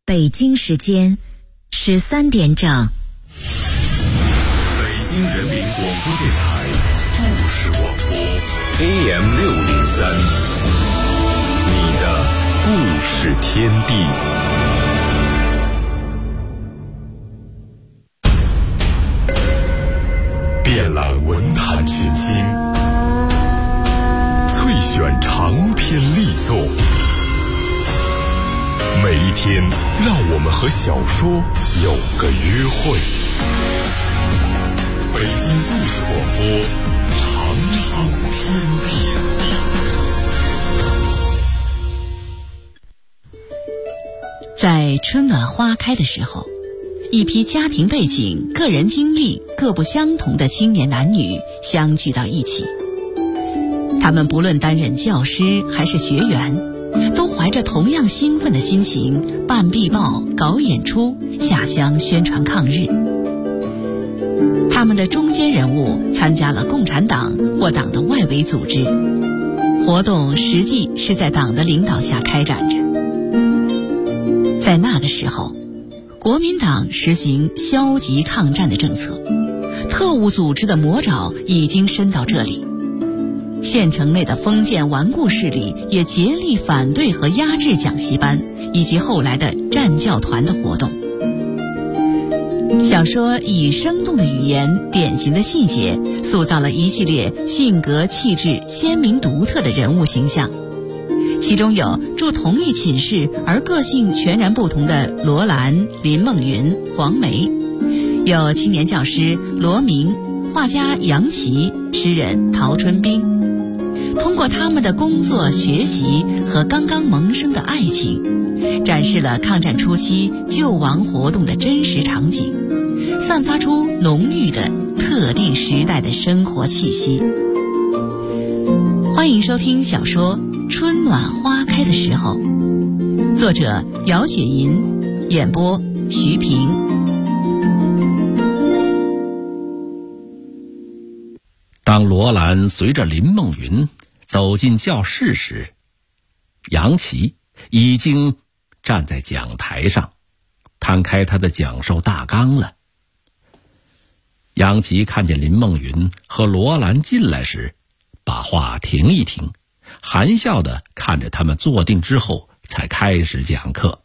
北京时间13点整。 北京人民广播电台故事广播 AM603，你的故事天地。遍览文坛群星，萃选长篇力作。每一天，让我们和小说有个约会。北京故事广播，长寿天地。 在春暖花开的时候，一批家庭背景、个人经历各不相同的青年男女相聚到一起。他们不论担任教师还是学员，都怀着同样兴奋的心情办壁报、搞演出、下乡宣传抗日。他们的中坚人物参加了共产党或党的外围组织，活动实际是在党的领导下开展着。在那个时候，国民党实行消极抗战的政策，特务组织的魔爪已经伸到这里。县城内的封建顽固势力也竭力反对和压制讲习班以及后来的战教团的活动。小说以生动的语言、典型的细节，塑造了一系列性格气质鲜明独特的人物形象。其中有住同一寝室而个性全然不同的罗兰、林梦云、黄梅，有青年教师罗明、画家杨琦、诗人陶春冰。通过他们的工作、学习和刚刚萌生的爱情，展示了抗战初期救亡活动的真实场景，散发出浓郁的特定时代的生活气息。欢迎收听小说《春暖花开的时候》，作者姚雪银，演播徐平。 当罗兰随着林梦云走进教室时，杨琦已经站在讲台上，摊开他的讲授大纲了。杨琦看见林梦云和罗兰进来时，把话停一停，含笑地看着他们坐定之后，才开始讲课。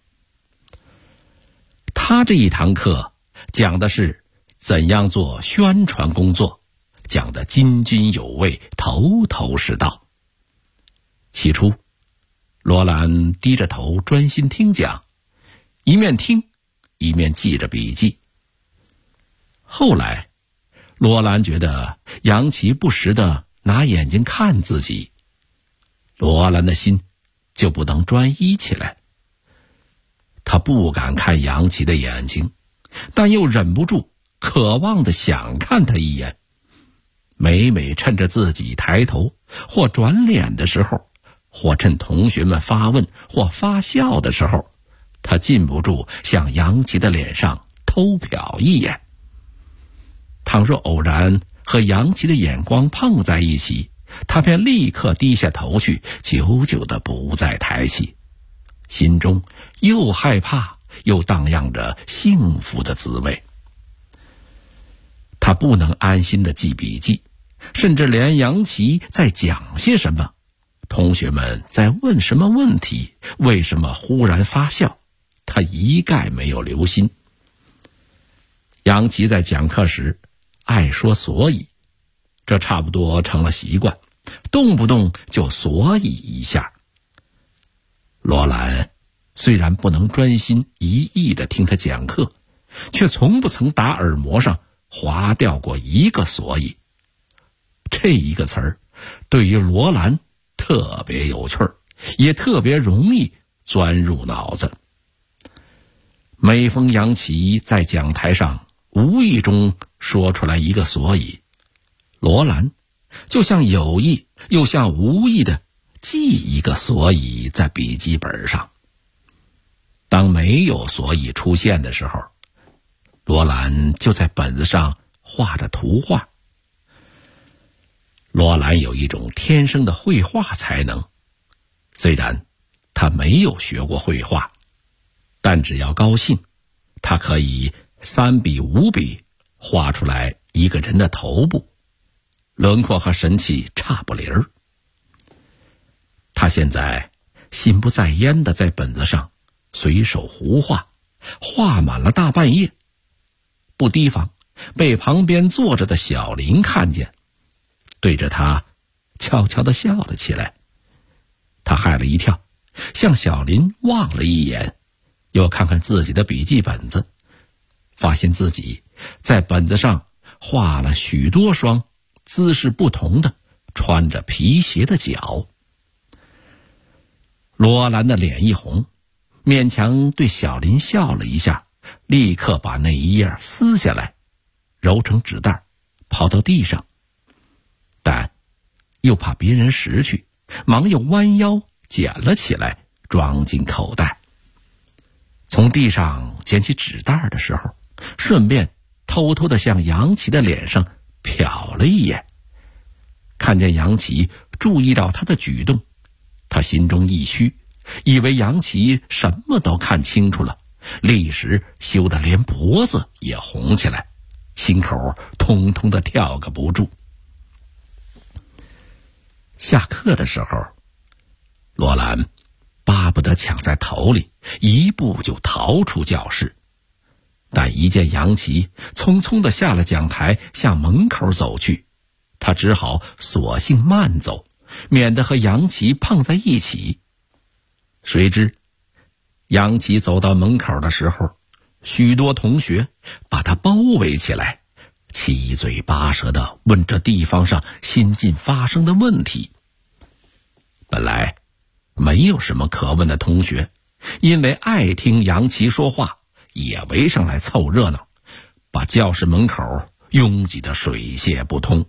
他这一堂课讲的是怎样做宣传工作，讲得津津有味，头头是道。起初，罗兰低着头专心听讲，一面听一面记着笔记。后来，罗兰觉得杨琦不时地拿眼睛看自己，罗兰的心就不能专一起来。他不敢看杨琦的眼睛，但又忍不住渴望地想看他一眼。每每趁着自己抬头或转脸的时候，或趁同学们发问或发笑的时候，他禁不住向杨琦的脸上偷瞟一眼。倘若偶然和杨琦的眼光碰在一起，他便立刻低下头去，久久地不再抬起，心中又害怕又荡漾着幸福的滋味。他不能安心地记笔记，甚至连杨琦在讲些什么，同学们在问什么问题，为什么忽然发笑，他一概没有留心。杨琦在讲课时爱说所以，这差不多成了习惯，动不动就所以一下。罗兰虽然不能专心一意地听他讲课，却从不曾打耳膜上划掉过一个所以。这一个词儿对于罗兰特别有趣儿，也特别容易钻入脑子。每逢杨琦在讲台上无意中说出来一个所以，罗兰就像有意又像无意的记一个所以在笔记本上。当没有所以出现的时候，罗兰就在本子上画着图画。罗兰有一种天生的绘画才能，虽然他没有学过绘画， 但只要高兴，他可以3笔5笔画出来一个人的头部，轮廓和神气差不离儿。他现在心不在焉地在本子上随手胡画，画满了大半页，不提防被旁边坐着的小林看见，对着他悄悄地笑了起来。他害了一跳，向小林望了一眼，又看看自己的笔记本子，发现自己在本子上画了许多双姿势不同的穿着皮鞋的脚。罗兰的脸一红，勉强对小林笑了一下，立刻把那一页撕下来，揉成纸袋抛到地上，但又怕别人拾去，忙又弯腰捡了起来，装进口袋。从地上捡起纸袋的时候，顺便偷偷地向杨琪的脸上瞟了一眼。看见杨琪注意到他的举动，他心中一虚，以为杨琪什么都看清楚了，立时羞得连脖子也红起来，心口通通的跳个不住。下课的时候，罗兰巴不得抢在头里，一步就逃出教室，但一见杨琪匆匆地下了讲台，向门口走去，他只好索性慢走，免得和杨琪碰在一起。谁知杨琪走到门口的时候，许多同学把他包围起来，七嘴八舌地问这地方上新近发生的问题。本来没有什么可问的同学，因为爱听杨琪说话，也围上来凑热闹，把教室门口拥挤得水泄不通。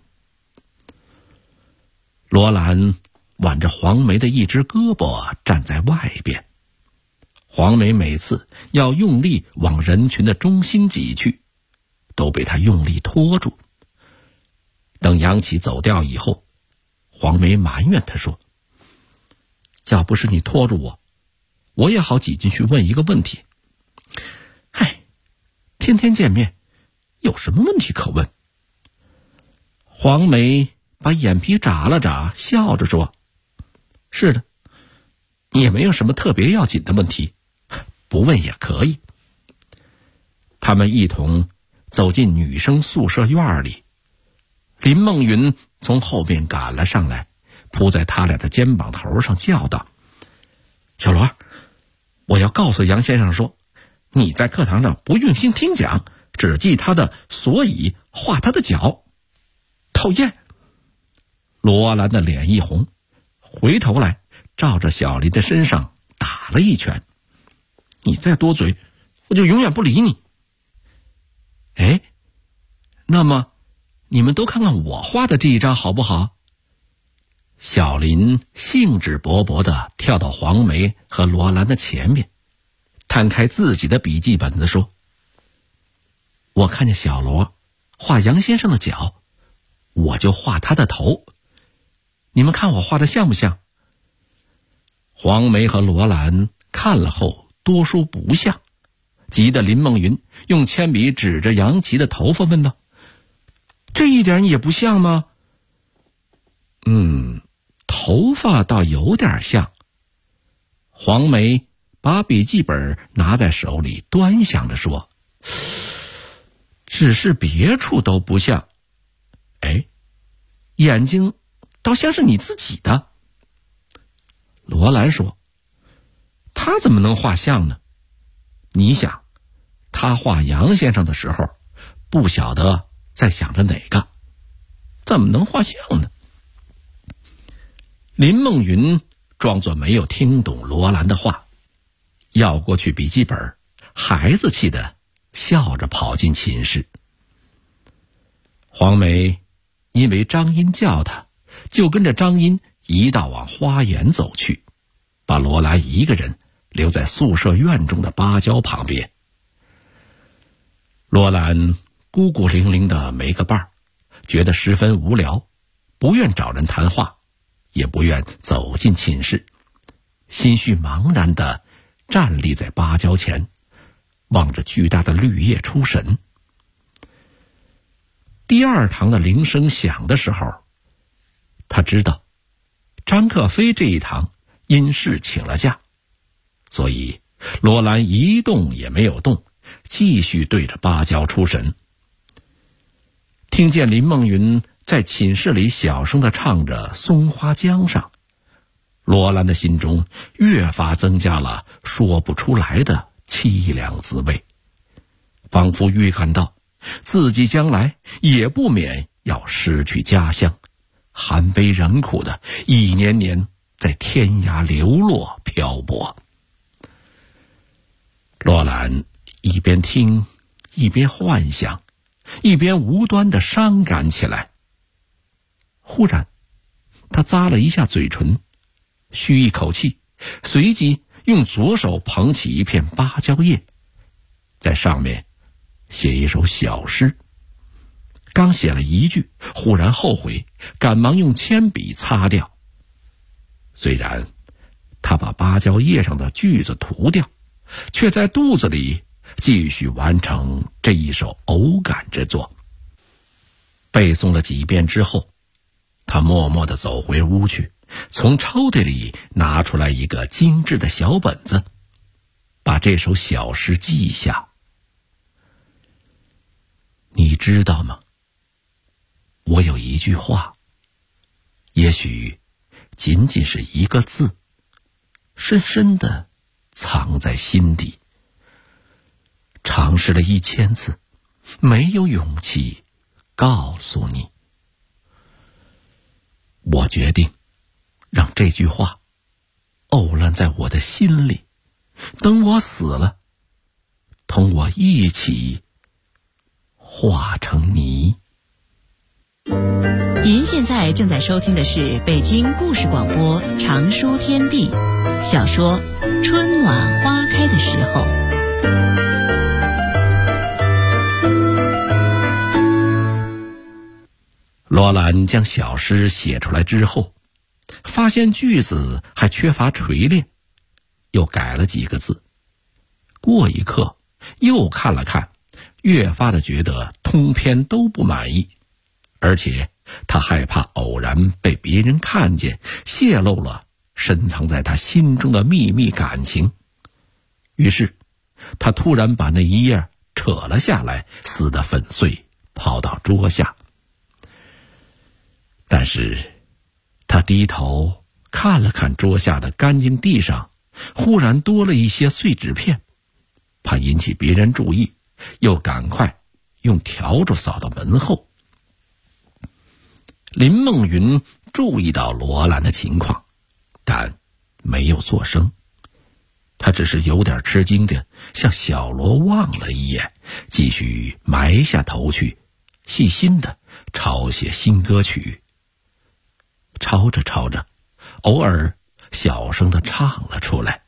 罗兰挽着黄梅的一只胳膊站在外边，黄梅每次要用力往人群的中心挤去，都被他用力拖住。等杨琪走掉以后，黄梅埋怨他说：要不是你拖住我，我也好挤进去问一个问题。嗨，天天见面，有什么问题可问？黄梅把眼皮眨了眨，笑着说：是的，也没有什么特别要紧的问题，不问也可以。他们一同走进女生宿舍院里，林梦云从后面赶了上来，扑在他俩的肩膀头上叫道：小罗，我要告诉杨先生说，你在课堂上不用心听讲，只记他的所以，画他的脚。讨厌！罗兰的脸一红，回头来照着小林的身上打了一拳。你再多嘴，我就永远不理你。哎，那么你们都看看我画的这一张好不好？小林兴致勃勃地跳到黄梅和罗兰的前面，摊开自己的笔记本子说：我看见小罗画杨先生的脚，我就画他的头，你们看我画的像不像？黄梅和罗兰看了后多说不像，急得林梦云用铅笔指着杨琪的头发问道：这一点也不像吗？头发倒有点像。黄梅把笔记本拿在手里端详着说：只是别处都不像。哎，眼睛倒像是你自己的。罗兰说：他怎么能画像呢？你想，他画杨先生的时候，不晓得在想着哪个，怎么能画像呢？林梦云装作没有听懂罗兰的话，要过去笔记本，孩子气的笑着跑进寝室。黄梅因为张英叫他，就跟着张英一道往花园走去，把罗兰一个人留在宿舍院中的芭蕉旁边。罗兰孤孤零零的没个伴儿，觉得十分无聊，不愿找人谈话，也不愿走进寝室，心绪茫然的站立在芭蕉前，望着巨大的绿叶出神。第二堂的铃声响的时候，他知道张克飞这一堂因事请了假，所以罗兰一动也没有动，继续对着芭蕉出神。听见林梦云在寝室里小声地唱着《松花江上》，罗兰的心中越发增加了说不出来的凄凉滋味，仿佛预感到自己将来也不免要失去家乡，寒微人苦的一年年在天涯流落漂泊。罗兰一边听一边幻想，一边无端地伤感起来。忽然他咂了一下嘴唇，吁一口气，随即用左手捧起一片芭蕉叶，在上面写一首小诗。刚写了一句，忽然后悔，赶忙用铅笔擦掉。虽然他把芭蕉叶上的句子涂掉，却在肚子里继续完成这一首偶感之作。背诵了几遍之后，他默默地走回屋去，从抽屉里拿出来一个精致的小本子，把这首小诗记下。你知道吗？我有一句话，也许仅仅是一个字，深深地藏在心底。尝试了1000次，没有勇气告诉你。我决定让这句话沤烂在我的心里，等我死了，同我一起化成泥。 您现在正在收听的是北京故事广播长书天地小说《春暖花开的时候》。 罗兰将小诗写出来之后，发现句子还缺乏锤炼，又改了几个字。过一刻又看了看，越发的觉得通篇都不满意，而且他害怕偶然被别人看见，泄露了深藏在他心中的秘密感情。于是他突然把那一页扯了下来，撕得粉碎，抛到桌下。但是他低头看了看桌下的干净地上，忽然多了一些碎纸片，怕引起别人注意，又赶快用笤帚扫到门后。林梦云注意到罗兰的情况，但没有作声。他只是有点吃惊的向小罗望了一眼，继续埋下头去，细心的抄写新歌曲。抄着抄着，偶尔小声地唱了出来。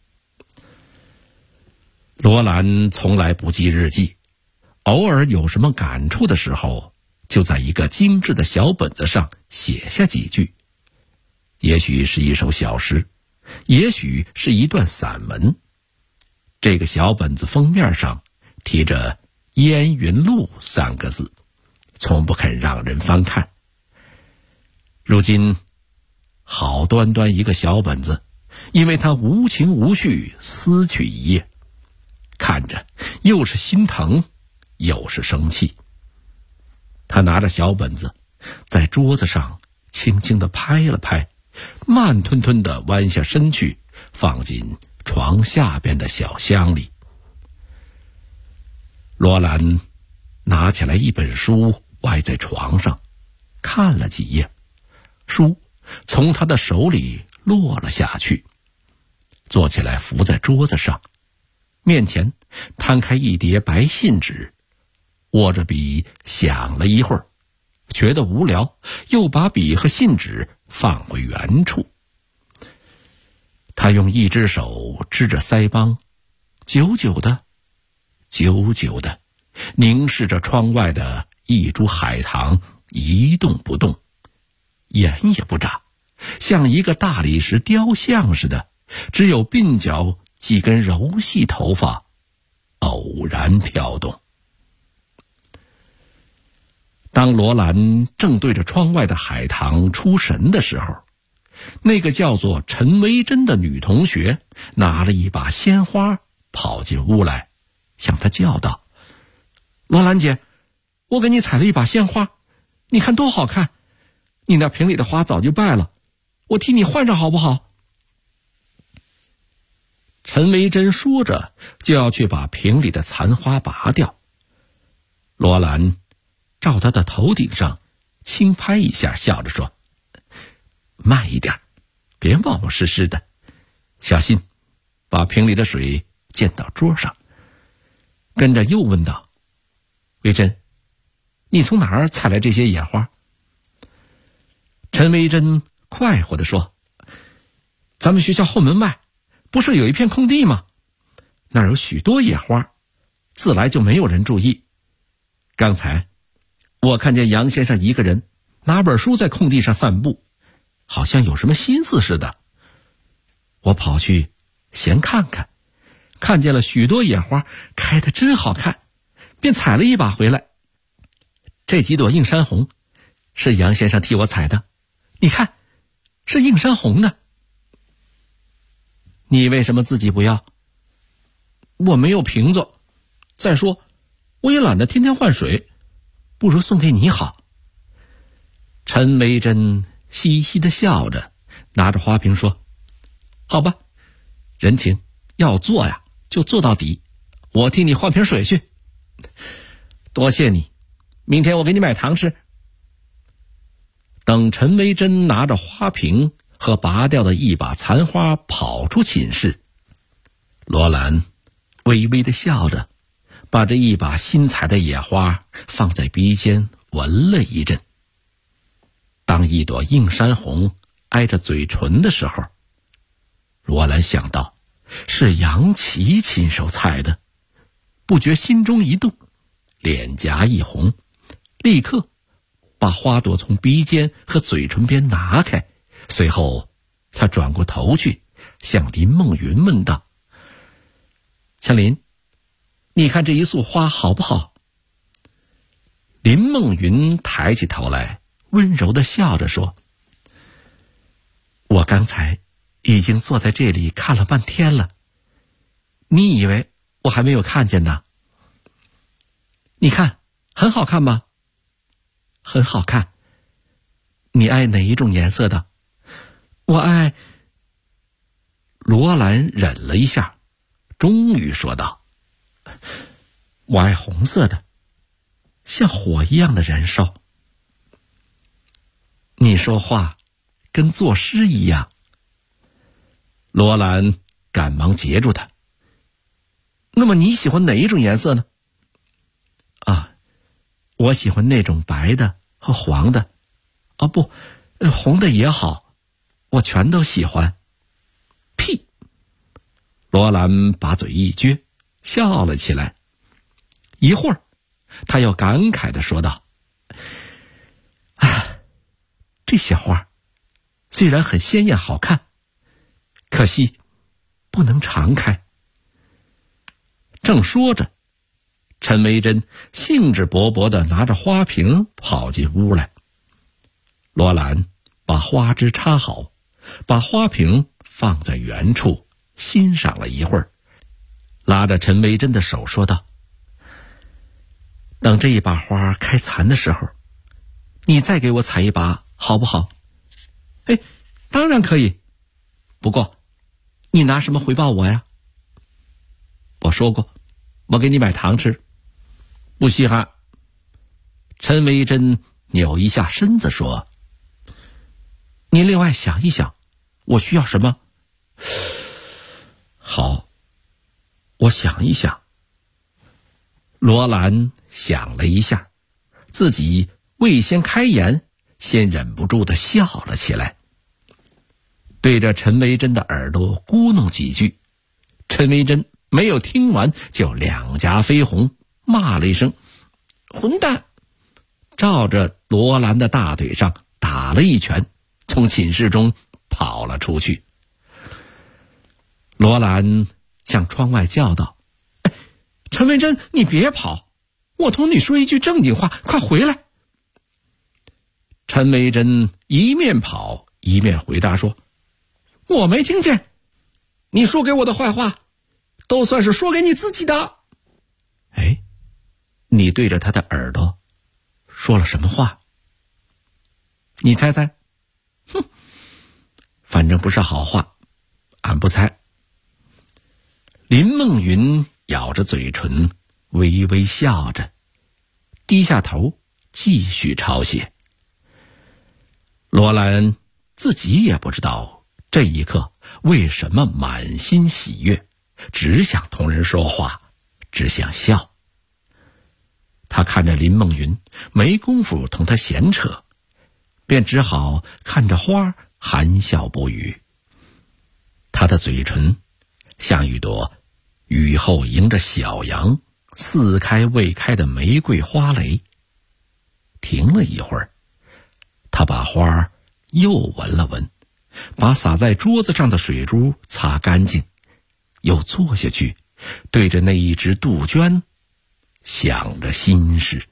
罗兰从来不记日记，偶尔有什么感触的时候，就在一个精致的小本子上写下几句，也许是一首小诗，也许是一段散文。这个小本子封面上贴着烟云路3个字，从不肯让人翻看。如今好端端一个小本子，因为他无情无绪撕去一页，看着又是心疼又是生气。他拿着小本子在桌子上轻轻地拍了拍，慢吞吞地弯下身去，放进床下边的小箱里。罗兰拿起来一本书，歪在床上看了几页，书从他的手里落了下去，坐起来伏在桌子上，面前摊开一叠白信纸，握着笔想了一会儿，觉得无聊，又把笔和信纸放回原处。他用一只手支着腮帮，久久的凝视着窗外的一株海棠，一动不动，眼也不眨，像一个大理石雕像似的，只有鬓角几根柔细头发偶然飘动。当罗兰正对着窗外的海棠出神的时候，那个叫做陈维珍的女同学拿了一把鲜花跑进屋来，向她叫道：罗兰姐，我给你采了一把鲜花，你看多好看，你那瓶里的花早就败了，我替你换上好不好？陈维珍说着就要去把瓶里的残花拔掉，罗兰照他的头顶上轻拍一下，笑着说：慢一点，别冒冒失失的，小心把瓶里的水溅到桌上。跟着又问道：维珍，你从哪儿采来这些野花？陈维珍快活地说：咱们学校后门外不是有一片空地吗？那儿有许多野花，自来就没有人注意。刚才我看见杨先生一个人拿本书在空地上散步，好像有什么心思似的。我跑去闲看看，看见了许多野花开得真好看，便采了一把回来。这几朵映山红是杨先生替我采的，你看，是映山红的。你为什么自己不要？我没有瓶子，再说我也懒得天天换水，不如送给你好。陈维珍嘻嘻地笑着，拿着花瓶说：好吧，人情要做呀就做到底，我替你换瓶水去。多谢你，明天我给你买糖吃。等陈维珍拿着花瓶和拔掉的一把残花跑出寝室，罗兰微微地笑着，把这一把新采的野花放在鼻尖闻了一阵。当一朵映山红挨着嘴唇的时候，罗兰想到是杨琪亲手采的，不觉心中一动，脸颊一红，立刻把花朵从鼻尖和嘴唇边拿开。随后他转过头去向林梦云问道：香林，你看这一束花好不好？林梦云抬起头来，温柔地笑着说：我刚才已经坐在这里看了半天了，你以为我还没有看见呢？你看很好看吧？很好看。你爱哪一种颜色的？我爱……罗兰忍了一下，终于说道：我爱红色的，像火一样的燃烧。你说话跟作诗一样。罗兰赶忙截住他：那么你喜欢哪一种颜色呢？我喜欢那种白的和黄的。不，红的也好，我全都喜欢。屁！罗兰把嘴一撅，笑了起来。一会儿他又感慨地说道：这些花虽然很鲜艳好看，可惜不能常开。正说着，陈维珍兴致勃勃地拿着花瓶跑进屋来。罗兰把花枝插好，把花瓶放在原处，欣赏了一会儿，拉着陈维珍的手说道：等这一把花开残的时候，你再给我采一把好不好？当然可以，不过你拿什么回报我呀？我说过我给你买糖吃。不稀罕。陈维珍扭一下身子说：您另外想一想，我需要什么？好，我想一想。罗兰想了一下，自己未先开言，先忍不住地笑了起来，对着陈维珍的耳朵咕哝几句。陈维珍没有听完，就两颊绯红，骂了一声混蛋，照着罗兰的大腿上打了一拳，从寝室中跑了出去。罗兰向窗外叫道：“陈维珍，你别跑，我同你说一句正经话，快回来。”陈维珍一面跑一面回答说：“我没听见，你说给我的坏话都算是说给你自己的。”你对着他的耳朵说了什么话？你猜猜？反正不是好话，俺不猜。林梦云咬着嘴唇，微微笑着，低下头继续抄写。罗兰自己也不知道这一刻为什么满心喜悦，只想同人说话，只想笑。他看着林梦云，没工夫同他闲扯，便只好看着花含笑不语。他的嘴唇像一朵雨后迎着小阳似开未开的玫瑰花蕾。停了一会儿，他把花又闻了闻，把洒在桌子上的水珠擦干净，又坐下去，对着那一只杜鹃想着心事。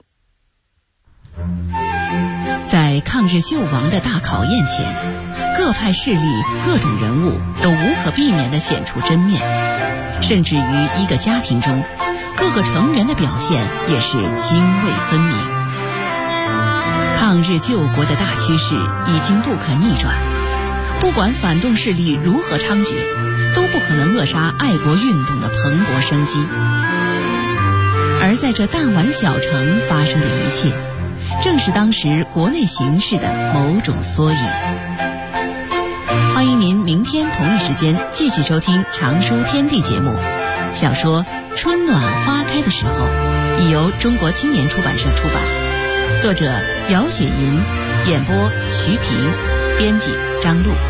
在抗日救亡的大考验前，各派势力、各种人物都无可避免地显出真面，甚至于一个家庭中，各个成员的表现也是泾渭分明。抗日救国的大趋势已经不可逆转，不管反动势力如何猖獗，都不可能扼杀爱国运动的蓬勃生机。而在这弹丸小城发生的一切，正是当时国内形势的某种缩影。欢迎您明天同一时间继续收听常书天地节目。小说《春暖花开的时候》已由中国青年出版社出版，作者姚雪银，演播徐平，编辑张璐。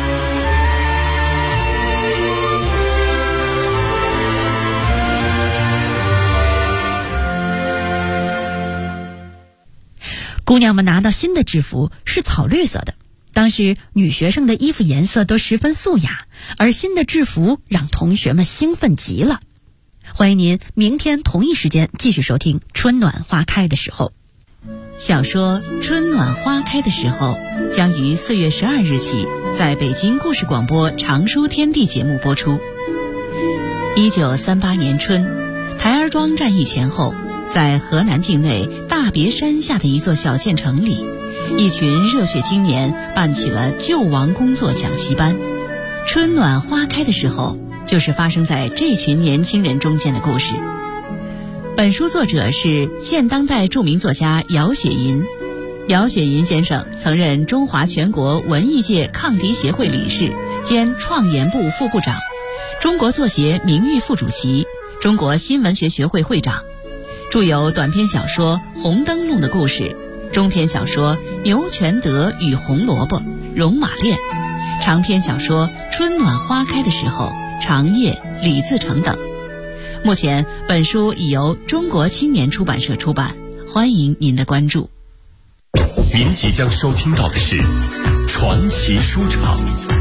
姑娘们拿到新的制服是草绿色的，当时女学生的衣服颜色都十分素雅，而新的制服让同学们兴奋极了。欢迎您明天同一时间继续收听《春暖花开的时候》。 小说《春暖花开的时候》将于4月12日起在北京故事广播常书天地节目播出。1938年春，台儿庄战役前后，在河南境内大别山下的一座小县城里，一群热血青年办起了救亡工作讲习班。春暖花开的时候，就是发生在这群年轻人中间的故事。本书作者是现当代著名作家姚雪银。姚雪银先生曾任中华全国文艺界抗敌协会理事兼创研部副部长，中国作协名誉副主席，中国新闻学学会会长，著有短篇小说《红灯笼的故事》，中篇小说《牛全德与红萝卜》《戎马恋》，长篇小说《春暖花开的时候》《长夜》《李自成》等。目前本书已由中国青年出版社出版，欢迎您的关注。 您即将收听到的是传奇书场。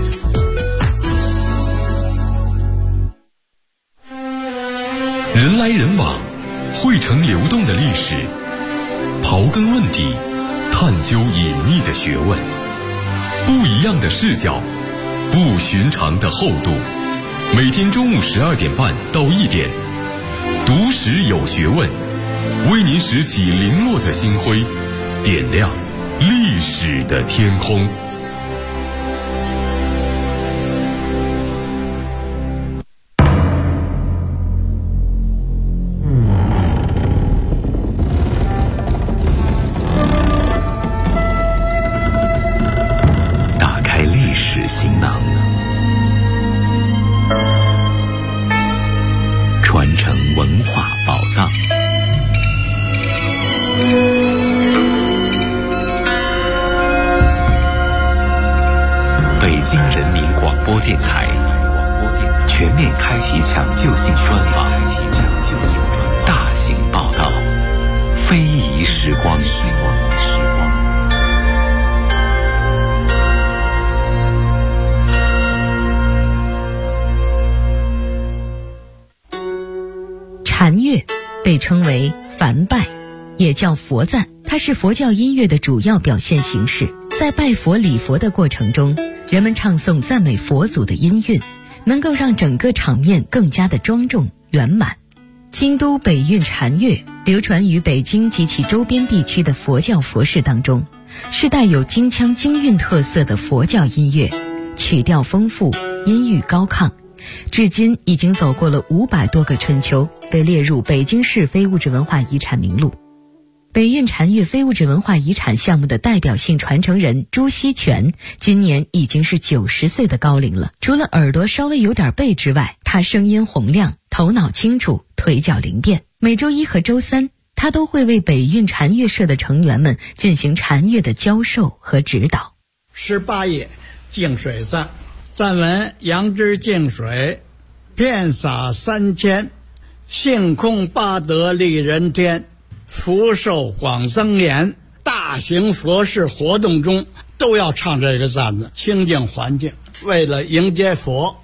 人来人往，汇成流动的历史，刨根问底，探究隐秘的学问，不一样的视角，不寻常的厚度。每天中午12点半到1点，读史有学问，为您拾起零落的星辉，点亮历史的天空。打开历史行囊，传承文化宝藏。北京人民广播电台全面开启抢救性专访，大型报道，非遗时光。 禅乐被称为梵拜，也叫佛赞，它是佛教音乐的主要表现形式。在拜佛礼佛的过程中，人们唱诵赞美佛祖的音韵，能够让整个场面更加的庄重圆满。京都北韵禅乐流传于北京及其周边地区的佛教佛事当中，是带有京腔京韵特色的佛教音乐，曲调丰富，音域高亢，至今已经走过了500多个春秋，被列入北京市非物质文化遗产名录。北韵禅乐非物质文化遗产项目的代表性传承人朱锡全今年已经是90岁的高龄了。除了耳朵稍微有点背之外，他声音洪亮，头脑清楚，腿脚灵便。每周1和周3，他都会为北韵禅乐社的成员们进行禅乐的教授和指导。 18页净水赞，赞文：杨之净水，遍洒3000，性空八德利人天，福寿广增延。大型佛事活动中都要唱这个赞子，清净环境，为了迎接佛。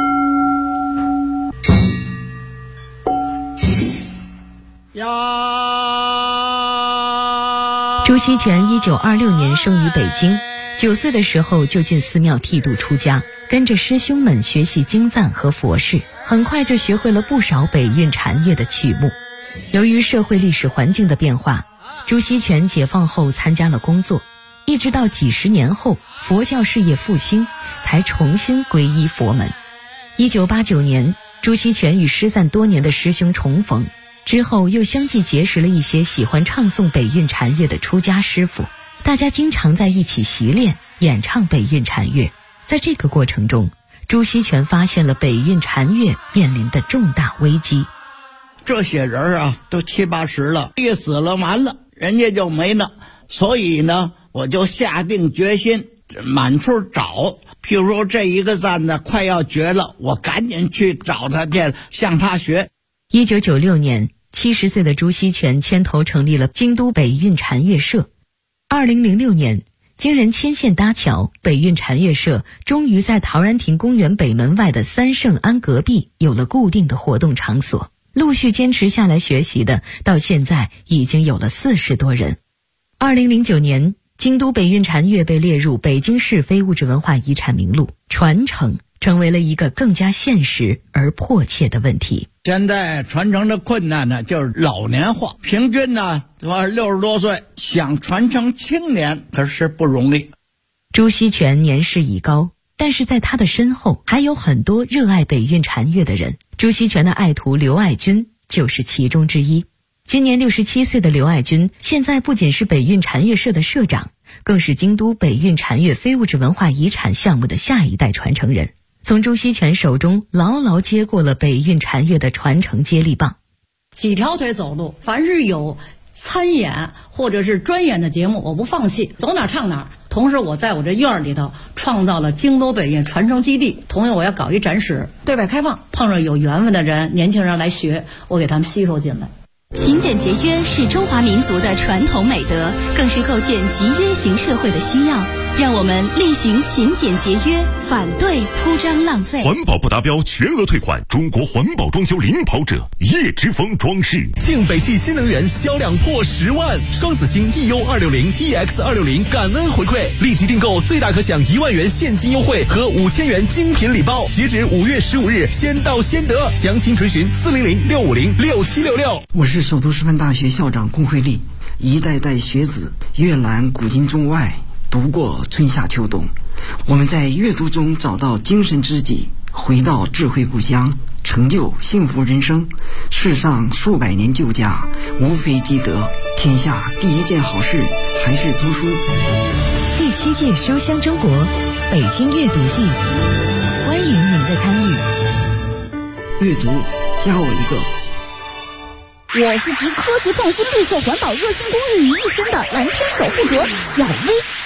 朱锡全1926年生于北京，9岁的时候就进寺庙剃度出家，跟着师兄们学习经赞和佛事，很快就学会了不少北韵禅乐的曲目。由于社会历史环境的变化，朱锡全解放后参加了工作，一直到几十年后佛教事业复兴，才重新皈依佛门。1989年，朱锡全与失散多年的师兄重逢，之后又相继结识了一些喜欢唱诵北韵禅乐的出家师傅，大家经常在一起习练演唱北韵禅乐。在这个过程中，朱锡全发现了北韵禅乐面临的重大危机。 这些人啊都70、80了，一死了完了，人家就没了。所以呢，我就下定决心满处找。譬如说这一个赞呢快要绝了，我赶紧去找他去，向他学。 1996年，70岁的朱锡全牵头成立了京都北韵禅乐社。2006年，经人牵线搭桥，北韵禅乐社终于在陶然亭公园北门外的三圣庵隔壁有了固定的活动场所。陆续坚持下来学习的，到现在已经有了40多人。2009年，京都北韵禅乐被列入北京市非物质文化遗产名录，传承成为了一个更加现实而迫切的问题。 现在传承的困难呢，就是老年化，平均呢60多岁，想传承青年可是不容易。 朱锡全年事已高，但是在他的身后还有很多热爱北韵禅乐的人。朱锡全的爱徒刘爱军就是其中之一。今年67岁的刘爱军现在不仅是北韵禅乐社的社长，更是京都北韵禅乐非物质文化遗产项目的下一代传承人，从朱锡全手中牢牢接过了北韵禅乐的传承接力棒。 几条腿走路，凡是有参演或者是专演的节目，我不放弃，走哪唱哪。同时我在我这院里头创造了京都北韵传承基地，同样我要搞一展示，对外开放，碰上有缘分的人，年轻人来学，我给他们吸收进来。 勤俭节约是中华民族的传统美德，更是构建集约型社会的需要。让我们厉行勤俭节约，反对铺张浪费。 环保不达标全额退款，中国环保装修领跑者，叶之峰装饰。 庆北汽新能源销量破10万，双子星 EU260 EX260 感恩回馈，立即订购最大可享1万元现金优惠和5000元精品礼包，截止5月15日，先到先得。详情垂询400-650-6766。 我是首都师范大学校长龚慧丽，一代代学子阅览古今中外，读过春夏秋冬，我们在阅读中找到精神知己，回到智慧故乡，成就幸福人生。世上数百年旧家，无非积德，天下第一件好事还是读书。 第7届书香中国北京阅读季，欢迎您的参与。 阅读加我一个。 我是集科学创新、绿色环保、热心公益于一身的蓝天守护者小薇。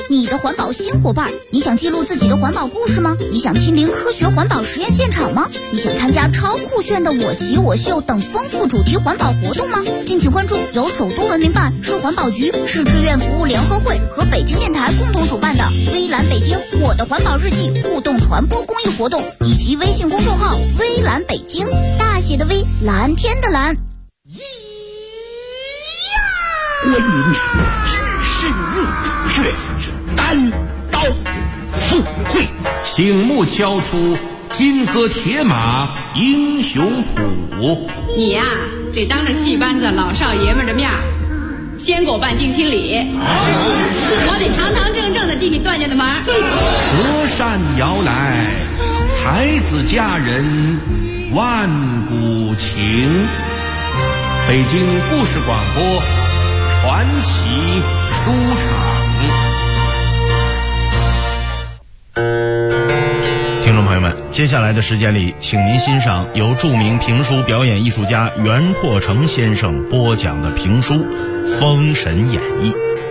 你的环保新伙伴。你想记录自己的环保故事吗？你想亲临科学环保实验现场吗？你想参加超酷炫的我骑我秀等丰富主题环保活动吗？敬请关注由首都文明办、市环保局、市志愿服务联合会和北京电台共同主办的微蓝北京我的环保日记互动传播公益活动，以及微信公众号微蓝北京，大写的微，蓝天的蓝。 观音只是热，却是单刀赴会。 醒目敲出金戈铁马英雄谱。 你呀，得当着戏班子老少爷们的面先给我办定亲礼，我得堂堂正正的替你断下的门。 隔山遥来，才子佳人万古情。北京故事广播传奇书场。 听众朋友们，接下来的时间里，请您欣赏由著名评书表演艺术家袁阔成先生播讲的评书《封神演义》。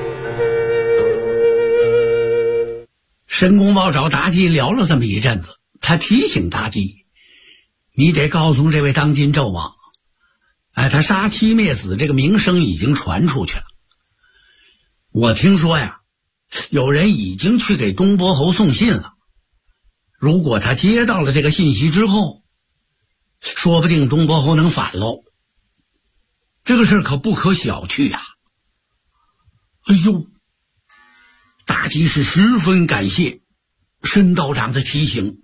申公豹找妲己聊了这么一阵子，他提醒妲己，你得告诉这位当今纣王，他杀妻灭子这个名声已经传出去了。我听说呀，有人已经去给东伯侯送信了。如果他接到了这个信息之后，说不定东伯侯能反喽。这个事可不可小觑呀。哎呦，妲己是十分感谢申道长的提醒。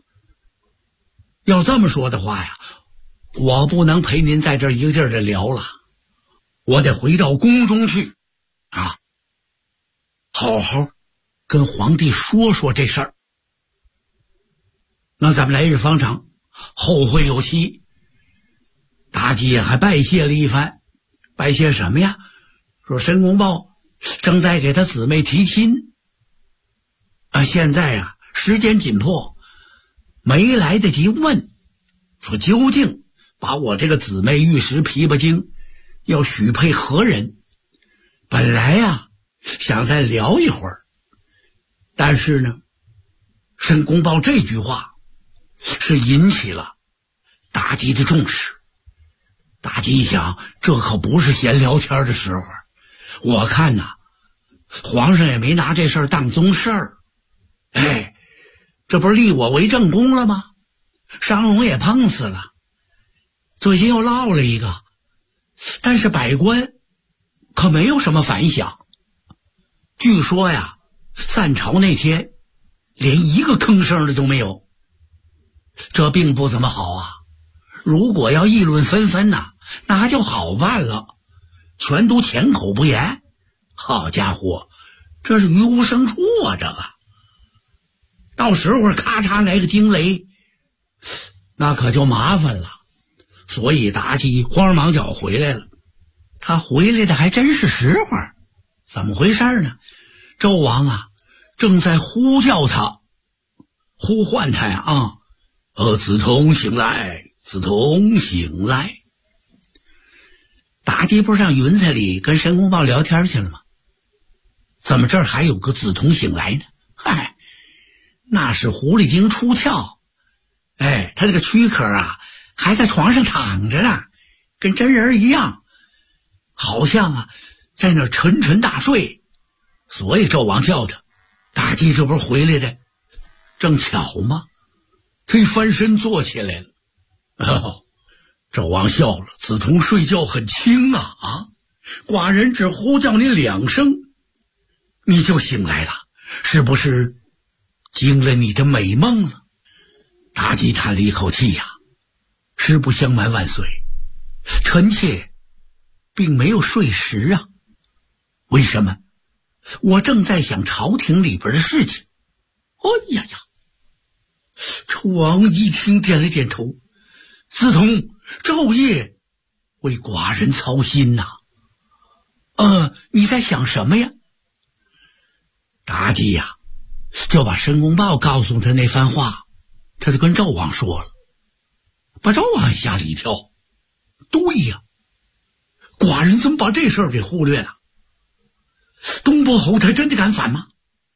要这么说的话呀，我不能陪您在这儿一个劲儿的聊了，我得回到宫中去啊，好好跟皇帝说说这事儿。那咱们来日方长，后会有期。妲己还拜谢了一番，拜谢什么呀？说申公豹正在给他姊妹提亲现在啊时间紧迫，没来得及问，说究竟把我这个姊妹玉石琵琶精要许配何人。本来呀想再聊一会儿，但是呢申公豹这句话是引起了妲己的重视。妲己一想，这可不是闲聊天的时候，我看呐皇上也没拿这事儿当宗事儿。这不是立我为正宫了吗？商容也碰死了，最近又落了一个，但是百官可没有什么反响。据说呀散朝那天连一个吭声的都没有，这并不怎么好啊。如果要议论纷纷呐，那就好办了，全都缄口不言。好家伙，这是于无声处啊，这个到时候咔嚓来个惊雷，那可就麻烦了。所以妲己慌忙脚回来了。他回来的还真是实话。怎么回事呢？纣王啊正在呼叫他，呼唤他呀子通醒来，子通醒来。妲己不是上云彩里跟申公豹聊天去了吗？怎么这儿还有个子通醒来呢？那是狐狸精出窍。他这个躯壳啊还在床上躺着呢，跟真人一样，好像啊在那儿沉沉大睡。所以纣王叫他。妲己这不是回来的正巧吗？他一翻身坐起来了。纣王笑了，子通睡觉很轻啊，寡人只呼叫你2声你就醒来了，是不是惊了你的美梦了？妲己叹了一口气呀，实不相瞒万岁，臣妾并没有睡时啊。为什么？我正在想朝廷里边的事情。纣王一听点了点头，子通昼夜为寡人操心呐。你在想什么呀？妲己呀就把申公豹告诉他那番话，他就跟纣王说了，把纣王也吓了一跳。对呀，寡人怎么把这事儿给忽略了？东伯侯他真的敢反吗？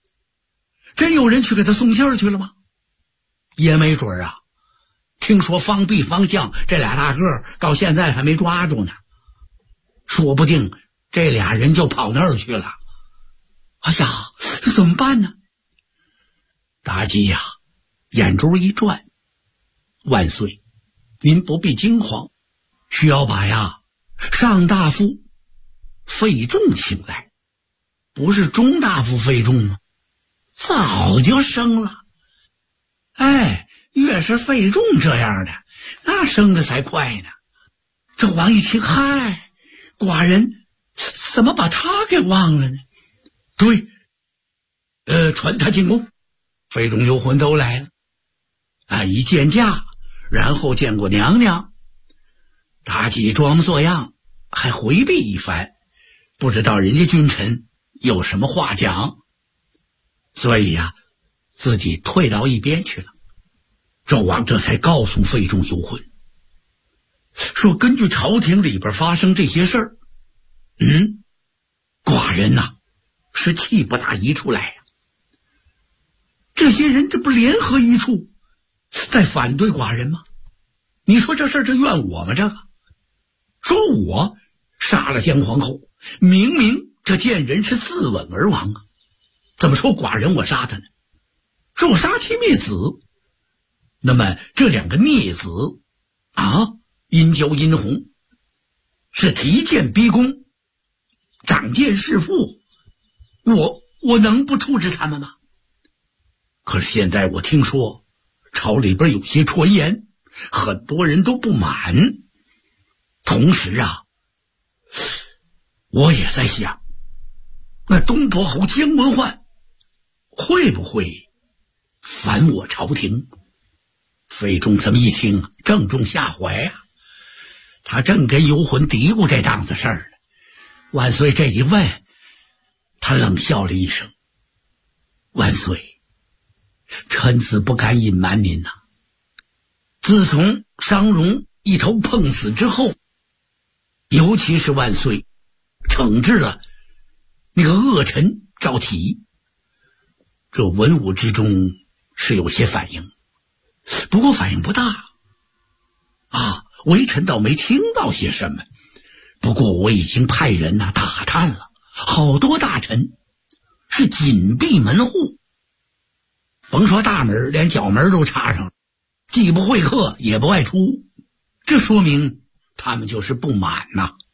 真有人去给他送信儿去了吗？也没准啊。听说方弼、方向这俩大个到现在还没抓住呢，说不定这俩人就跑那儿去了。哎呀，怎么办呢？妲己呀，眼珠一转，万岁，您不必惊慌，需要把上大夫费仲请来。不是中大夫费仲吗？早就升了。哎，越是费仲这样的，那升的才快呢。纣王一听，嗨，寡人怎么把他给忘了呢？对，传他进宫。费仲、游魂都来了，一见驾，然后见过娘娘。妲己装模作样，还回避一番，不知道人家君臣有什么话讲，所以自己退到一边去了。纣王这才告诉费仲、游魂，说根据朝廷里边发生这些事儿，寡人是气不打一处来呀。这些人这不联合一处，在反对寡人吗？你说这事儿这怨我吗？这个说我杀了姜皇后，明明这贱人是自刎而亡啊，怎么说寡人我杀他呢？说我杀妻灭子。那么这两个孽子殷郊、殷红是提剑逼宫，长剑弑父，我能不处置他们吗？可是现在我听说朝里边有些传言，很多人都不满。同时我也在想，那东伯侯姜文焕会不会反我朝廷？费仲这么一听，正中下怀他正跟游魂嘀咕这档子事儿呢。万岁这一问，他冷笑了一声：“万岁，臣子不敢隐瞒您呐。自从商容一头碰死之后，尤其是万岁惩治了那个恶臣赵启，这文武之中是有些反应，不过反应不大微臣倒没听到些什么。不过我已经派人打探了，好多大臣是紧闭门户，甭说大门，连角门都插上了，既不会客也不外出。这说明他们就是不满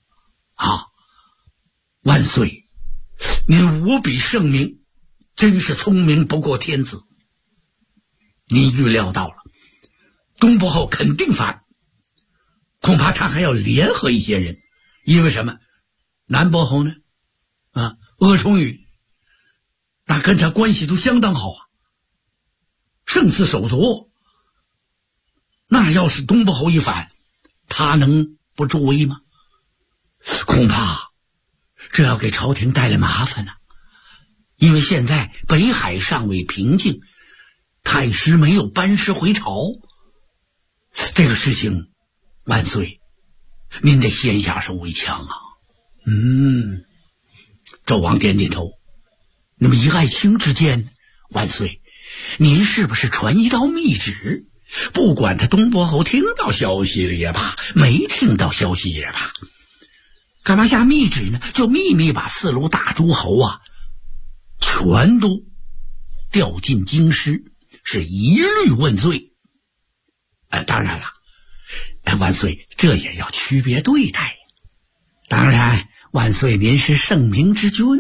万岁，您无比圣明，真是聪明不过天子。您预料到了东伯侯肯定反，恐怕他还要联合一些人。因为什么？南伯侯呢鄂崇禹那跟他关系都相当好胜似手足。那要是东伯侯一反，他能不助威吗？恐怕这要给朝廷带来麻烦因为现在北海尚未平静，太师没有班师回朝。这个事情，万岁您得先下手为强纣王点点头。那么以爱卿之见，万岁，您是不是传一道密旨，不管他东伯侯听到消息了也罢，没听到消息也罢，干嘛下密旨呢？就秘密把4路大诸侯全都调进京师，是一律问罪。当然了，万岁这也要区别对待。当然万岁您是圣明之君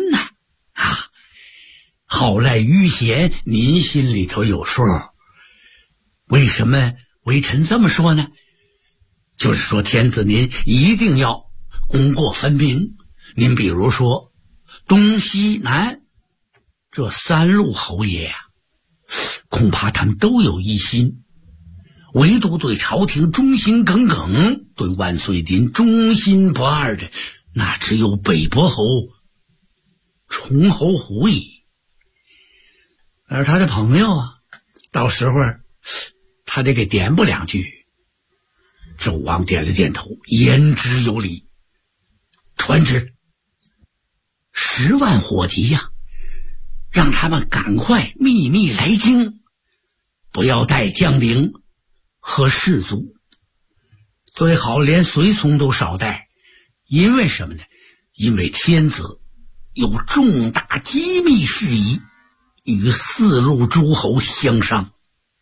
好赖于贤您心里头有数。为什么微臣这么说呢？就是说天子您一定要功过分明。您比如说东西南这3路侯爷恐怕他们都有一心，唯独对朝廷忠心耿耿，对万岁您忠心不二的，那只有北伯侯崇侯胡矣。而他的朋友到时候他得给点补2句。纣王点了点头，言之有理。传旨10万火急让他们赶快秘密来京，不要带将领和士卒，最好连随从都少带。因为什么呢？因为天子有重大机密事宜与4路诸侯相商。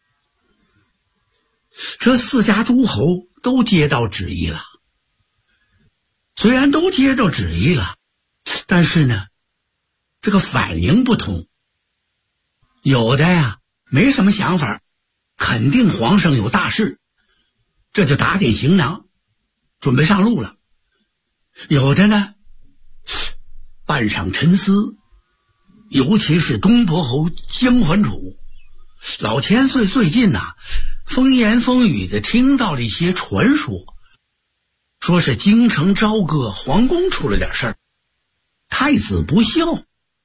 这4家诸侯都接到旨意了，虽然都接到旨意了，但是呢，这个反应不同。有的呀没什么想法，肯定皇上有大事，这就打点行囊准备上路了。有的呢半晌沉思，尤其是东伯侯姜桓楚，老千岁最近风言风语的听到了一些传说，说是京城朝歌皇宫出了点事儿，太子不孝，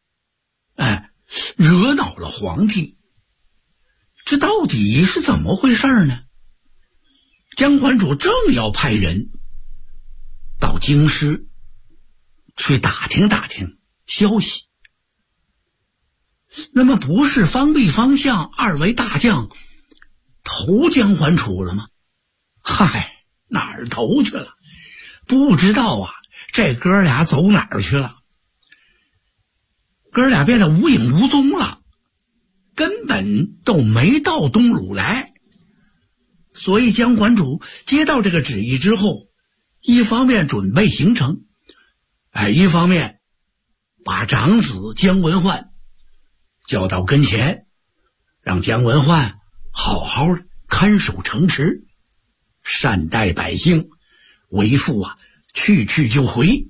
惹恼了皇帝。这到底是怎么回事呢？姜桓楚正要派人到京师去打听打听消息，那么不是方弼、方相2位大将投姜桓楚了吗？嗨，哪儿投去了？不知道这哥俩走哪儿去了？哥俩变得无影无踪了，根本都没到东鲁来。所以姜桓楚接到这个旨意之后，一方面准备行程，一方面把长子姜文焕叫到跟前，让姜文焕好好看守城池，善待百姓，为父去去就回。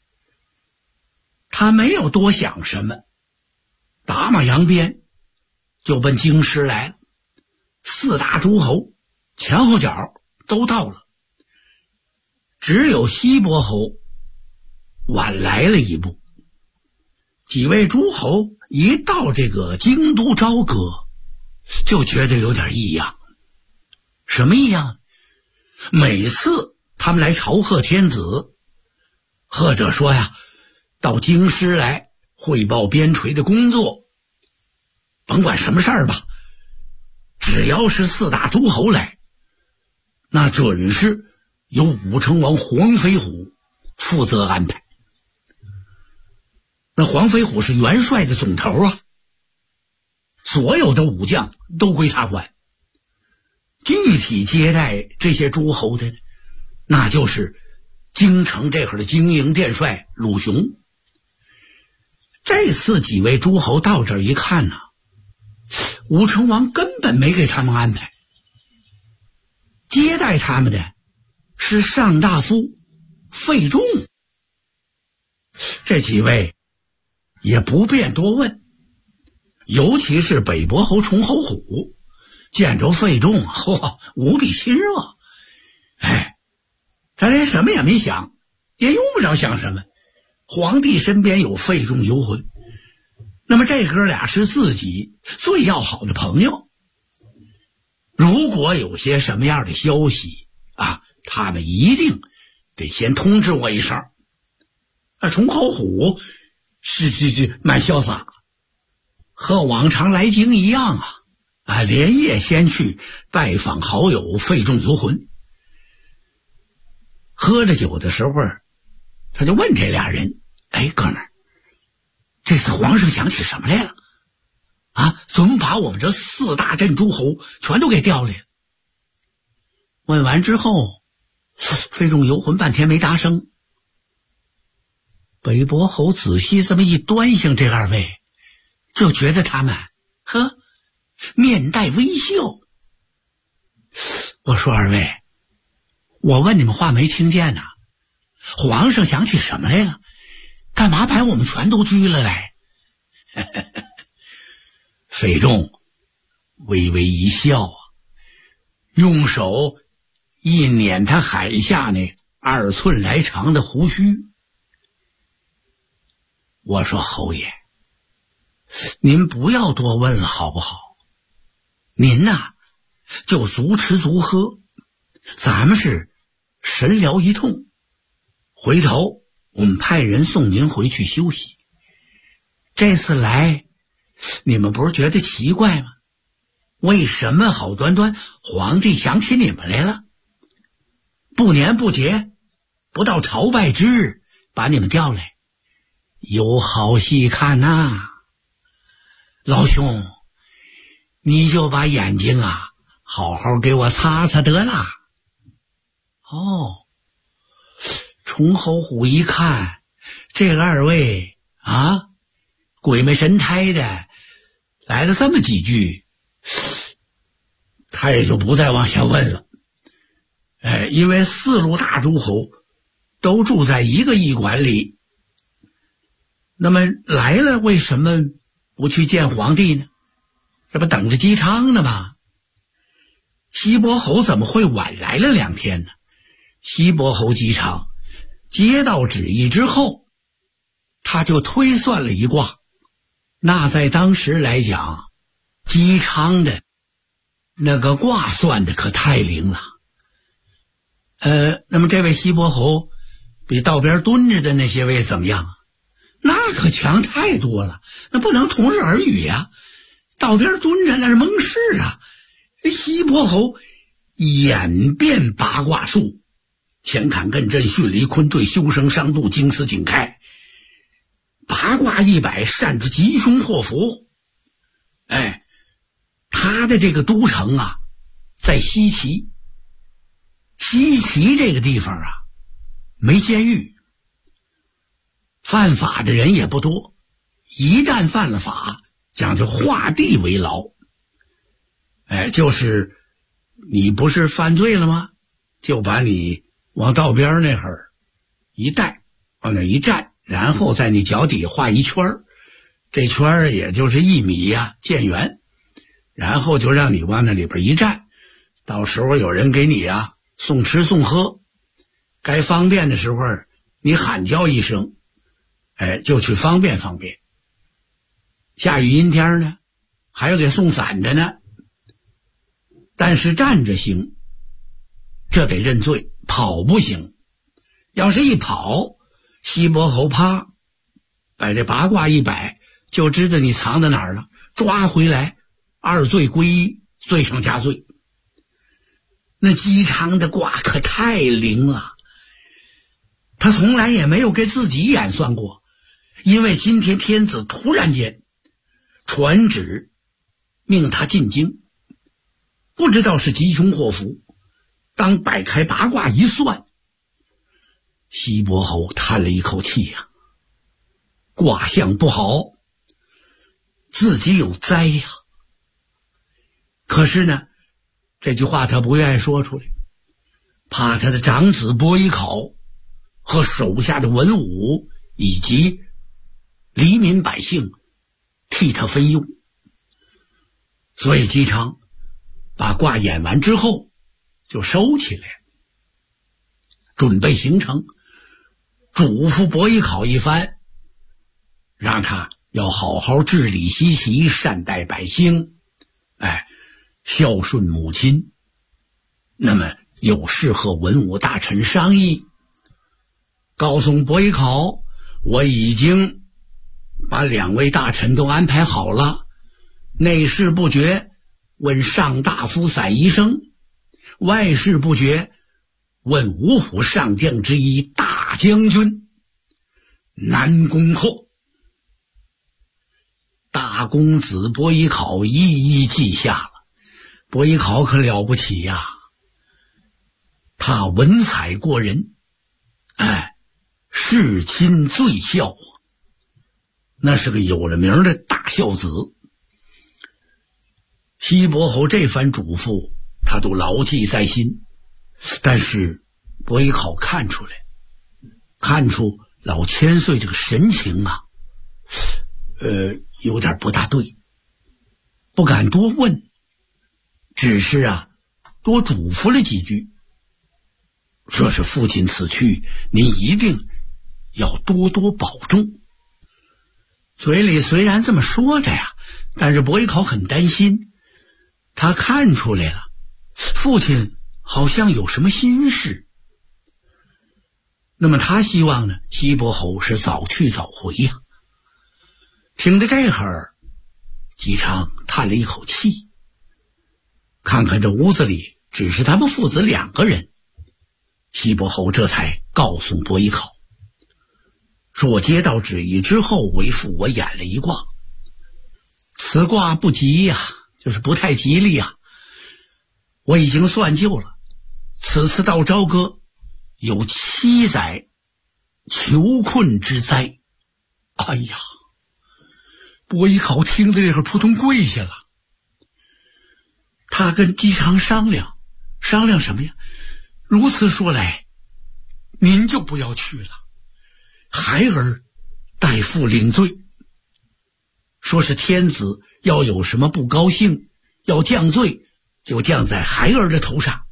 他没有多想什么，打马扬鞭就奔京师来了。4大诸侯前后脚都到了，只有西伯侯晚来了一步。几位诸侯一到这个京都朝歌，就觉得有点异样。什么异样？每次他们来朝贺天子，或者说到京师来汇报边陲的工作，甭管什么事儿吧，只要是4大诸侯来，那准是由武成王黄飞虎负责安排。那黄飞虎是元帅的总头所有的武将都归他管。具体接待这些诸侯的，那就是京城这会儿的经营殿帅鲁雄。这次几位诸侯到这儿一看武成王根本没给他们安排，接待他们的是上大夫费仲。这几位也不便多问，尤其是北伯侯崇侯虎见着费仲无比亲热。他连什么也没想，也用不着想什么，皇帝身边有费仲游魂，那么这哥俩是自己最要好的朋友。如果有些什么样的消息他们一定得先通知我一声。崇侯虎是蛮潇洒，和往常来京一样连夜先去拜访好友费仲游魂。喝着酒的时候，他就问这俩人：哥们儿，这次皇上想起什么来了？怎么把我们这4大镇诸侯全都给调来了？问完之后，费仲游魂半天没答声。北伯侯仔细这么一端详这2位，就觉得他们面带微笑。我说2位，我问你们话没听见皇上想起什么来了？干嘛把我们全都拘了来？费仲微微一笑用手一捻他海下那2寸来长的胡须。我说侯爷，您不要多问了好不好？您就足吃足喝，咱们是神聊一通，回头我们派人送您回去休息。这次来你们不是觉得奇怪吗？为什么好端端皇帝想起你们来了，不年不节，不到朝拜之日把你们调来，有好戏看呐。老兄，你就把眼睛啊好好给我擦擦得了。哦，崇侯虎一看这个二位啊，鬼魅神胎的来了这么几句，他也就不再往下问了。因为4路大诸侯都住在一个驿馆里，那么来了为什么不去见皇帝呢？这不等着姬昌呢吗？西伯侯怎么会晚来了2天呢？西伯侯姬昌接到旨意之后，他就推算了一卦。那在当时来讲，姬昌的那个卦算的可太灵了。那么这位西伯侯比道边蹲着的那些位怎么样啊？那可强太多了，那不能同日而语呀。道边蹲着那是蒙氏啊。西伯侯演变八卦术，乾坎艮震巽离坤兑修生伤度经思景开，八卦100，善之吉凶祸福。他的这个都城啊在西岐。西岐这个地方啊没监狱，犯法的人也不多，一旦犯了法讲究画地为牢。就是你不是犯罪了吗，就把你往道边那儿一带，往那一站，然后在你脚底画一圈，这圈也就是1米呀见圆，然后就让你往那里边一站，到时候有人给你啊送吃送喝，该方便的时候你喊叫一声，就去方便方便。下雨阴天呢，还有给送伞的呢。但是站着行，这得认罪，跑不行。要是一跑，西伯侯啪把这八卦100，就知道你藏在哪儿了，抓回来，2罪归1，罪上加罪。那姬昌的卦可太灵了，他从来也没有给自己演算过，因为今天天子突然间传旨命他进京，不知道是吉凶祸福。当摆开八卦一算，西伯侯叹了一口气呀，卦象不好，自己有灾呀。可是呢，这句话他不愿意说出来，怕他的长子伯邑考和手下的文武以及黎民百姓替他分忧。所以姬昌把卦演完之后就收起来，准备行程，嘱咐伯邑考一番，让他要好好治理西岐，善待百姓，孝顺母亲。那么有事和文武大臣商议，告诉伯邑考，我已经把2位大臣都安排好了，内事不决问上大夫散宜生，外事不决问五虎上将之一大将军南宫后。大公子伯邑考一一记下了。伯邑考可了不起呀，他文采过人，事亲最孝，那是个有了名的大孝子。西伯侯这番嘱咐他都牢记在心，但是伯邑考看出老千岁这个神情啊，有点不大对，不敢多问，只是多嘱咐了几句，说是父亲此去，您一定要多多保重。嘴里虽然这么说着呀，但是伯邑考很担心，他看出来了，父亲好像有什么心事。那么他希望呢，西伯侯是早去早回呀。听着这会儿， 姬昌叹了一口气，看看这屋子里只是他们父子2个人，西伯侯这才告诉伯邑考，说我接到旨意之后，为父我演了一卦，此卦不吉呀，就是不太吉利啊。我已经算旧了，此次到朝歌有7载囚困之灾。哎呀，伯邑考听着这个扑通跪下了。他跟姬昌商量什么呀？如此说来，您就不要去了，孩儿代父领罪。说是天子要有什么不高兴，要降罪，就降在孩儿的头上。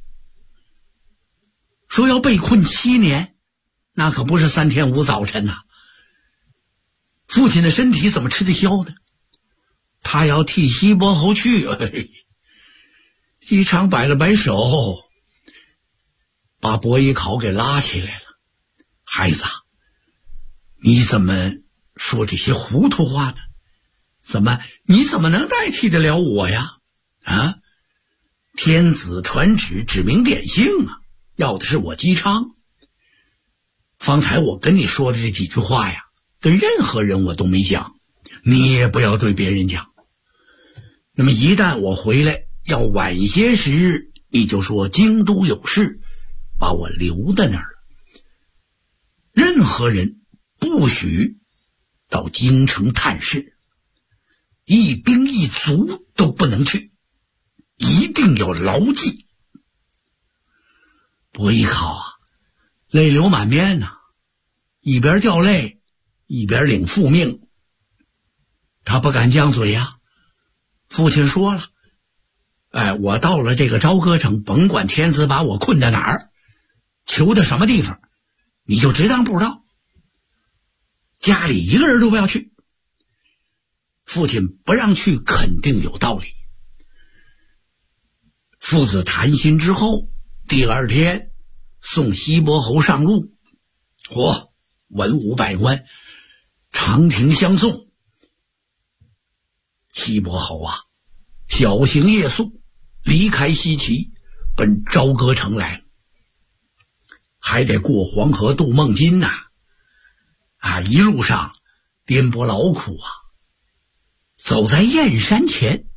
说要被困7年，那可不是3天5早晨呐。父亲的身体怎么吃得消呢？他要替西伯侯去。姬昌摆了摆手，把伯邑考给拉起来了。孩子啊，你怎么说这些糊涂话呢？你怎么能代替得了我呀？啊，天子传旨指名点姓啊，要的是我姬昌。方才我跟你说的这几句话呀，跟任何人我都没讲，你也不要对别人讲。那么一旦我回来要晚些时日，你就说京都有事，把我留在那儿了。任何人不许到京城探视，一兵一卒都不能去，一定要牢记。伯邑考啊，泪流满面呐，一边掉泪一边领父命。他不敢犟嘴呀。父亲说了，我到了这个朝歌城，甭管天子把我困在哪儿，囚在什么地方，你就只当不知道，家里一个人都不要去。父亲不让去肯定有道理。父子谈心之后，第2天送西伯侯上路，文武百官长庭相送。西伯侯啊，小行夜宿，离开西岐，奔朝歌城来了。还得过黄河渡孟津呐，一路上颠簸劳苦啊。走在燕山前，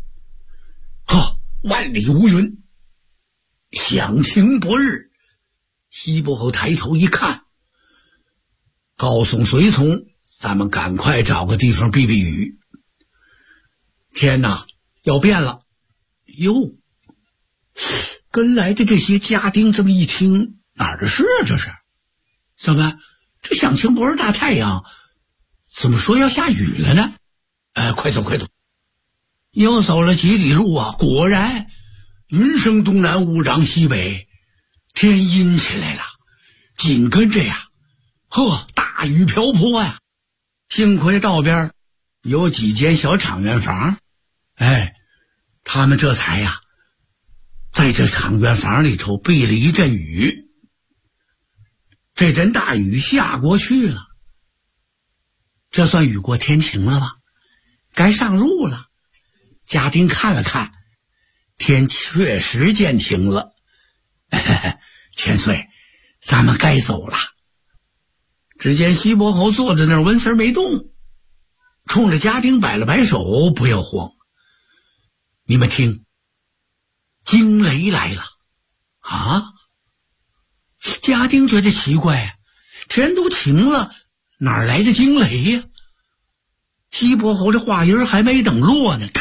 万里无云，响晴博日。西伯侯抬头一看，告诉随从，咱们赶快找个地方避避雨。天哪，要变了！哟，跟来的这些家丁这么一听，哪儿的事啊？这是怎么？这响晴博日大太阳，怎么说要下雨了呢？快走快走！又走了几里路啊，果然云生东南，雾长西北，天阴起来了。紧跟着呀，大雨瓢泼呀。幸亏道边有几间小场院房，他们这才呀，在这场院房里头避了一阵雨。这阵大雨下过去了，这算雨过天晴了吧？该上路了。家丁看了看，天确实见晴了。千岁，咱们该走了。只见西伯侯坐在那儿纹丝没动，冲着家丁摆了摆手，不要慌。你们听，惊雷来了啊！家丁觉得奇怪，天都晴了，哪来的惊雷呀？西伯侯这话音还没等落呢，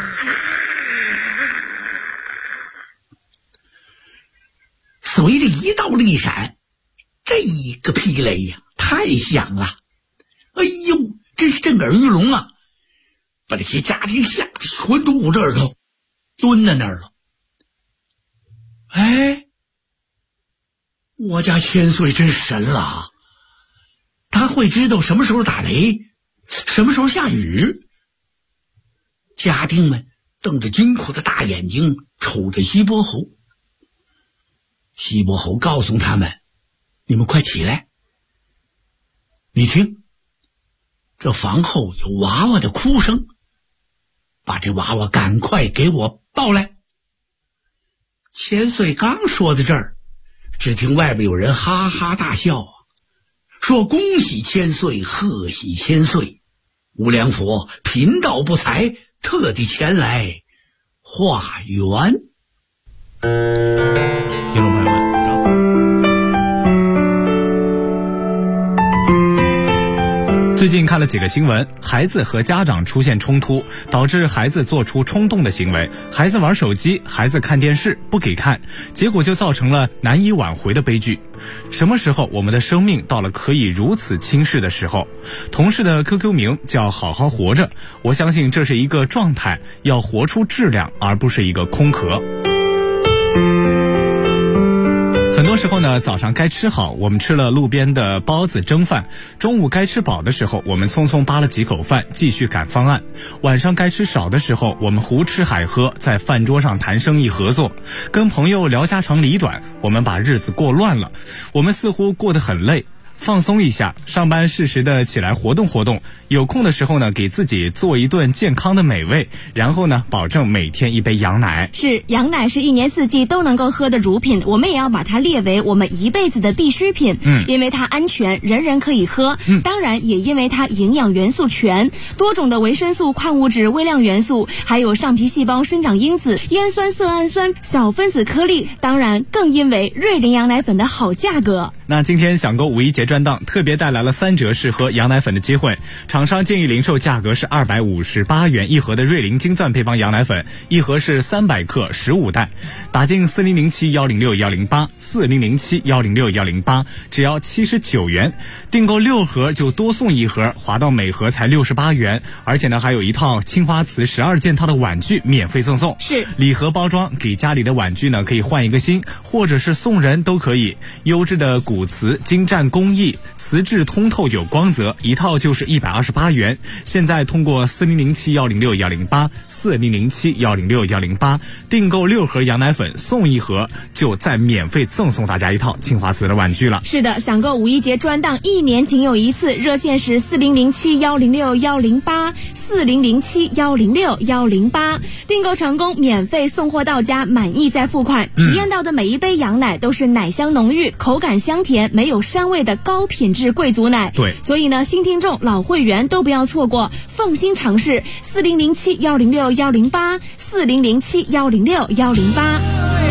随着一道利闪，这个霹雷呀，太响了！哎呦，真是震耳欲聋啊！把这些家丁吓得全都捂着耳朵，蹲在那儿了。我家千岁真神了，他会知道什么时候打雷，什么时候下雨。家丁们瞪着惊恐的大眼睛瞅着西伯侯。西伯侯告诉他们，你们快起来，你听，这房后有娃娃的哭声， 把这娃娃赶快给我抱来。千岁刚说到这儿，只听外边有人哈哈大笑啊，说恭喜千岁，贺喜千岁，无量佛贫道不才，特地前来化缘。 听众朋友们， 最近看了几个新闻，孩子和家长出现冲突，导致孩子做出冲动的行为，孩子玩手机，孩子看电视不给看，结果就造成了难以挽回的悲剧。什么时候我们的生命到了可以如此轻视的时候？同事的 QQ 名叫好好活着，我相信这是一个状态，要活出质量，而不是一个空壳。很多时候呢，早上该吃好，我们吃了路边的包子蒸饭；中午该吃饱的时候，我们匆匆扒了几口饭，继续赶方案；晚上该吃少的时候，我们胡吃海喝，在饭桌上谈生意合作；跟朋友聊家长里短，我们把日子过乱了，我们似乎过得很累。放松一下，上班适时的起来活动活动，有空的时候呢，给自己做一顿健康的美味，然后呢，保证每天一杯羊奶。 是，羊奶是一年四季都能够喝的乳品，我们也要把它列为我们一辈子的必需品。因为它安全，人人可以喝。当然也因为它营养元素全，多种的维生素、矿物质、微量元素，还有上皮细胞生长因子、烟酸、色氨酸、小分子颗粒。当然，更因为瑞麟羊奶粉的好价格。 那今天享购五一节专档特别带来了3折试喝羊奶粉的机会，厂商建议零售价格是258元一盒的瑞麟金钻配方羊奶粉，一盒是300克15袋，打进40071061084007106108，只要79元，订购6盒就多送1盒，划到每盒才68元，而且呢还有一套青花瓷12件套的碗具免费赠送。 是礼盒包装，给家里的碗具呢可以换一个新，或者是送人都可以。优质的古瓷精湛工艺，瓷质通透有光泽，一套就是128元。现在通过40071061084007106108订购6盒羊奶粉送1盒，就再免费赠送大家一套青花瓷的碗具了。 是的，享购五一节专档1年仅有一次，热线是40071061084007106108，订购成功免费送货到家，满意再付款。体验到的每一杯羊奶都是奶香浓郁，口感香甜，没有膻味的高品质贵族奶。 对， 所以呢，新听众、老会员都不要错过，放心尝试40071061084007106108。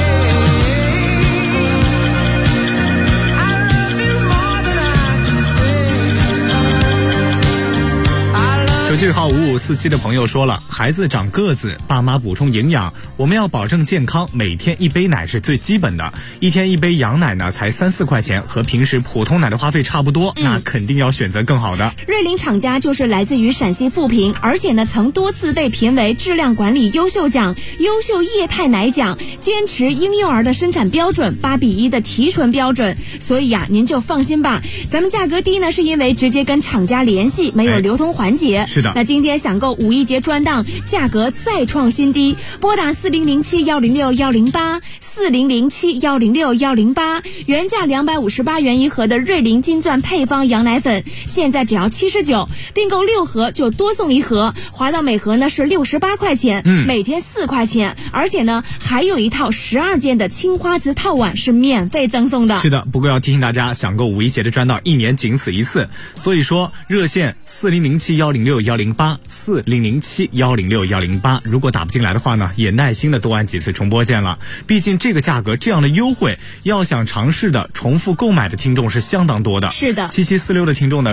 手机号5547的朋友说了，孩子长个子，爸妈补充营养，我们要保证健康，每天一杯奶是最基本的，一天一杯羊奶呢才3-4块钱，和平时普通奶的花费差不多，那肯定要选择更好的。 瑞麟厂家就是来自于陕西富平，而且呢曾多次被评为质量管理优秀奖、优秀液态奶奖，坚持婴幼儿的生产标准8:1的提纯标准，所以您就放心吧。咱们价格低呢，是因为直接跟厂家联系，没有流通环节。 是的， 那今天享购五一节专档，价格再创新低，拨打40071061084007106108，原价258元一盒的瑞麟金钻配方羊奶粉，现在只要79，订购6盒就多送1盒，划到每盒呢是68块钱，每天4块钱，而且呢还有一套12件的青花瓷套碗是免费赠送的。 是的，不过要提醒大家，享购五一节的专档1年仅此一次，所以说热线40071061084007106108，如果打不进来的话呢，也耐心的多按几次重播键了。毕竟这个价格这样的优惠，要想尝试的重复购买的听众是相当多的。 是的， 7746的听众呢